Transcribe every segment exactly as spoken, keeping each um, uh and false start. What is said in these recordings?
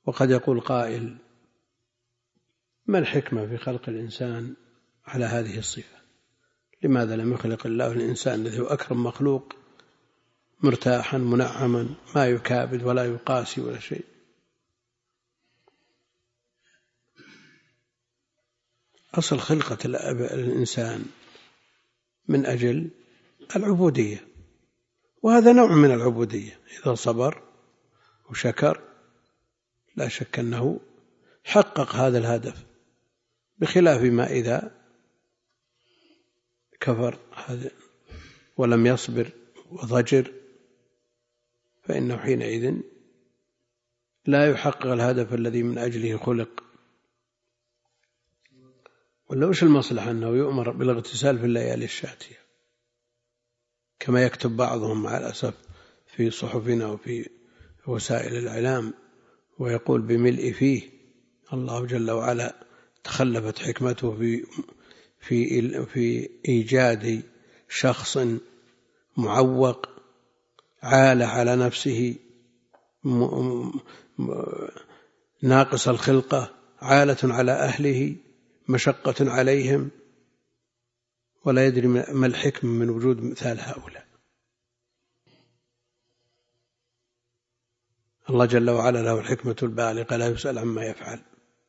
وقد يقول قائل: ما الحكمة في خلق الإنسان على هذه الصفة؟ لماذا لم يخلق الله الإنسان الذي هو أكرم مخلوق مرتاحا منعما ما يكابد ولا يقاسي ولا شيء؟ أصل خلقة الإنسان من أجل العبودية، وهذا نوع من العبودية. إذا صبر وشكر لا شك أنه حقق هذا الهدف، بخلاف ما إذا كفر ولم يصبر وضجر، فإنه حينئذ لا يحقق الهدف الذي من أجله خلق. ولا وش المصلحة أنه يؤمر بالاغتسال في الليالي الشاتية كما يكتب بعضهم مع الأسف في صحفنا وفي وسائل الإعلام، ويقول بملء فيه. الله جل وعلا تخلفت حكمته في في في إيجاد شخص معوق عال على نفسه ناقص الخلقة، عالة على أهله، مشقة عليهم، ولا يدري ما الحكم من وجود مثال هؤلاء. الله جل وعلا له الحكمة البالغة، لا يسأل عما يفعل،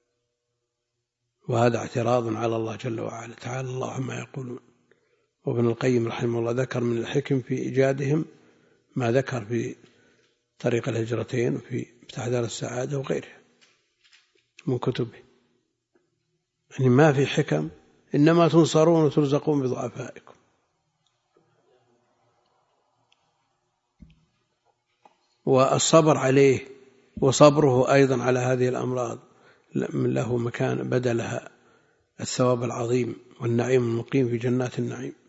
وهذا اعتراض على الله جل وعلا. تعالى الله عما يقولون. وابن القيم رحمه الله ذكر من الحكم في إيجادهم ما ذكر في طريق الهجرتين وفي مفتاح دار السعادة وغيرها من كتبه، يعني ما في حكم، إنما تنصرون وترزقون بضعفائكم. والصبر عليه وصبره أيضا على هذه الأمراض له مكان بدلها الثواب العظيم والنعيم المقيم في جنات النعيم.